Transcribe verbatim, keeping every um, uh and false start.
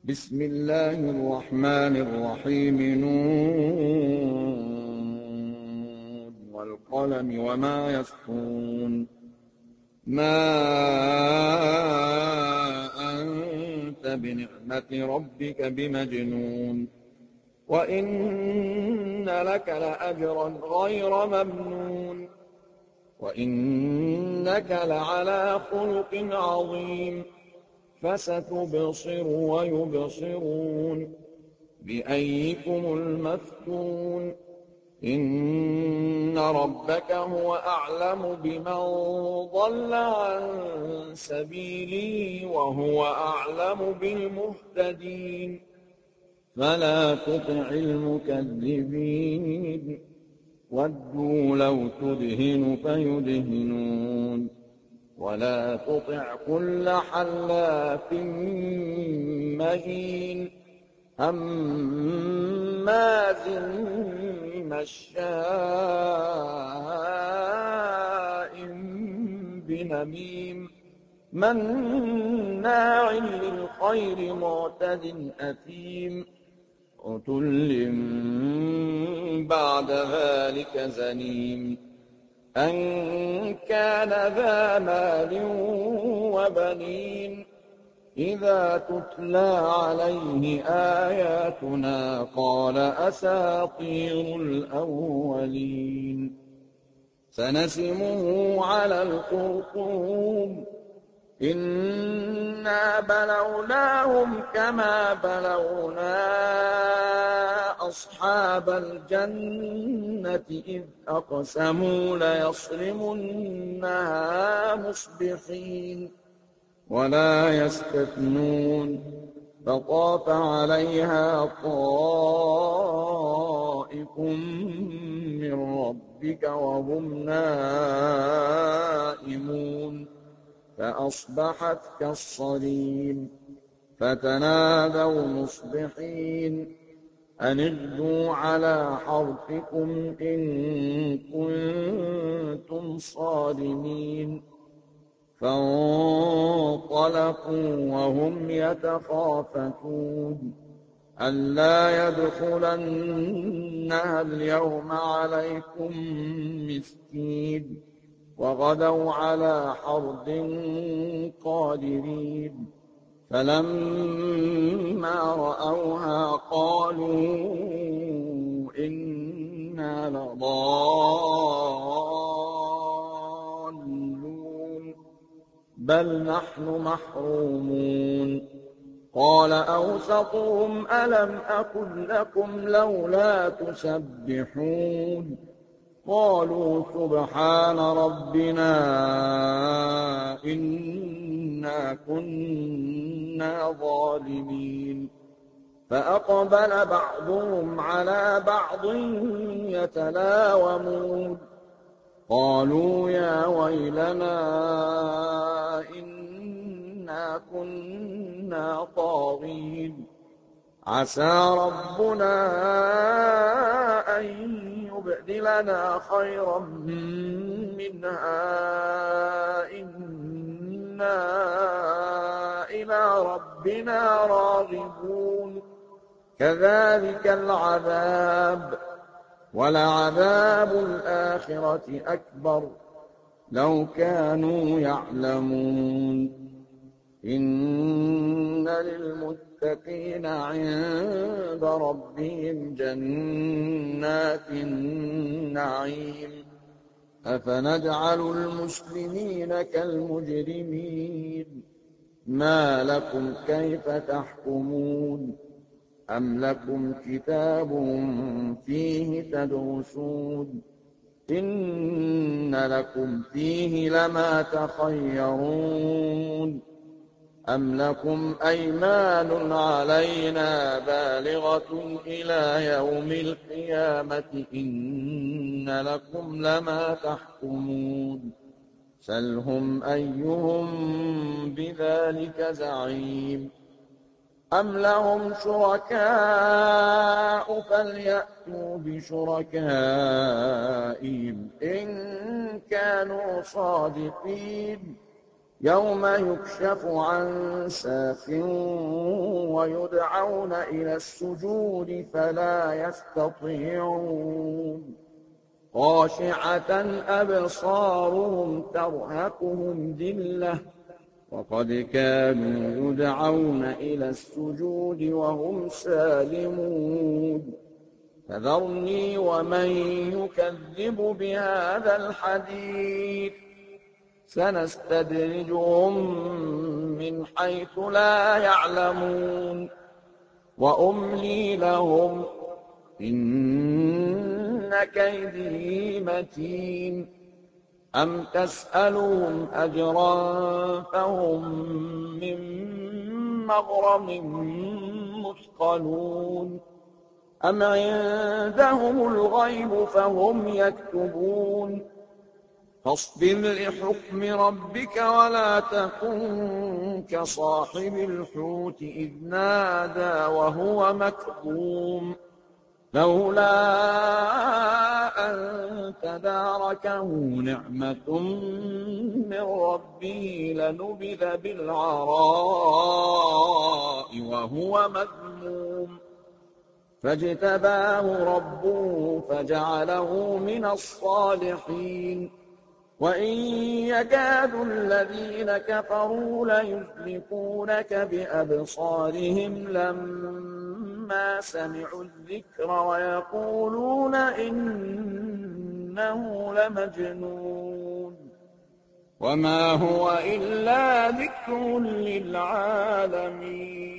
بسم الله الرحمن الرحيم نون والقلم وما يسطرون ما أنت بنعمة ربك بمجنون وإن لك لأجرا غير ممنون وإنك لعلى خلق عظيم فستبصر ويبصرون بأيكم المفتون إن ربك هو أعلم بمن ضل عن سبيله وهو أعلم بالمهتدين فلا تطع المكذبين ودوا لو تدهن فيدهنون ولا تطع كل حلاف مهين هماز مشاء بنميم مناع للخير معتد أثيم عتل بعد ذلك زنيم أن كان ذا مال وبنين إذا تتلى عليه آياتنا قال أساطير الأولين سنسمه على الخرطوم إنا بلوناهم كما بلونا أصحاب الجنة إذ أقسموا ليصرمنها مصبحين ولا يستثنون فطاف عليها طائف من ربك وهم نائمون فأصبحت كالصريم فتنادوا مصبحين أن اغدوا على حرثكم إن كنتم صارمين فانطلقوا وهم يتخافتون ألا يدخلنها اليوم عليكم مسكين وغدوا على حرد قادرين فلما رأوها قالوا إنا لضالون بل نحن محرومون قال أوسطهم ألم أقل لكم لولا تسبحون قالوا سبحان ربنا إنا كنا ظالمين فأقبل بعضهم على بعض يتلاومون قالوا يا ويلنا إنا كنا طاغين عسى ربنا أن يبدلنا خيرا منها إنا إلى ربنا راغبون كذلك العذاب ولعذاب الآخرة أكبر لو كانوا يعلمون إن للمتقين عند ربهم جنات النعيم أفنجعل المسلمين كالمجرمين ما لكم كيف تحكمون أم لكم كتاب فيه تدرسون إن لكم فيه لما تخيرون أم لكم أيمان علينا بالغة إلى يوم القيامة إن لكم لما تحكمون سلهم أيهم بذلك زعيم أم لهم شركاء فليأتوا بشركائهم إن كانوا صادقين يوم يكشف عن ساق ويدعون إلى السجود فلا يستطيعون خاشعة أبصارهم ترهقهم ذلة وقد كانوا يدعون إلى السجود وهم سالمون فذرني ومن يكذب بهذا الحديث سنستدرجهم من حيث لا يعلمون وأملي لهم إن كيدي متين أم تسألهم أجرا فهم من مغرم مثقلون أم عندهم الغيب فهم يكتبون فاصبر لحكم ربك ولا تكن كصاحب الحوت إذ نادى وهو مكظوم لولا أن تداركه نعمة من ربه لنبذ بالعراء وهو مذموم فاجتباه ربه فجعله من الصالحين وإن يكاد الذين كفروا ليزلقونك بأبصارهم لما سمعوا الذكر ويقولون إنه لمجنون وما هو إلا ذكر للعالمين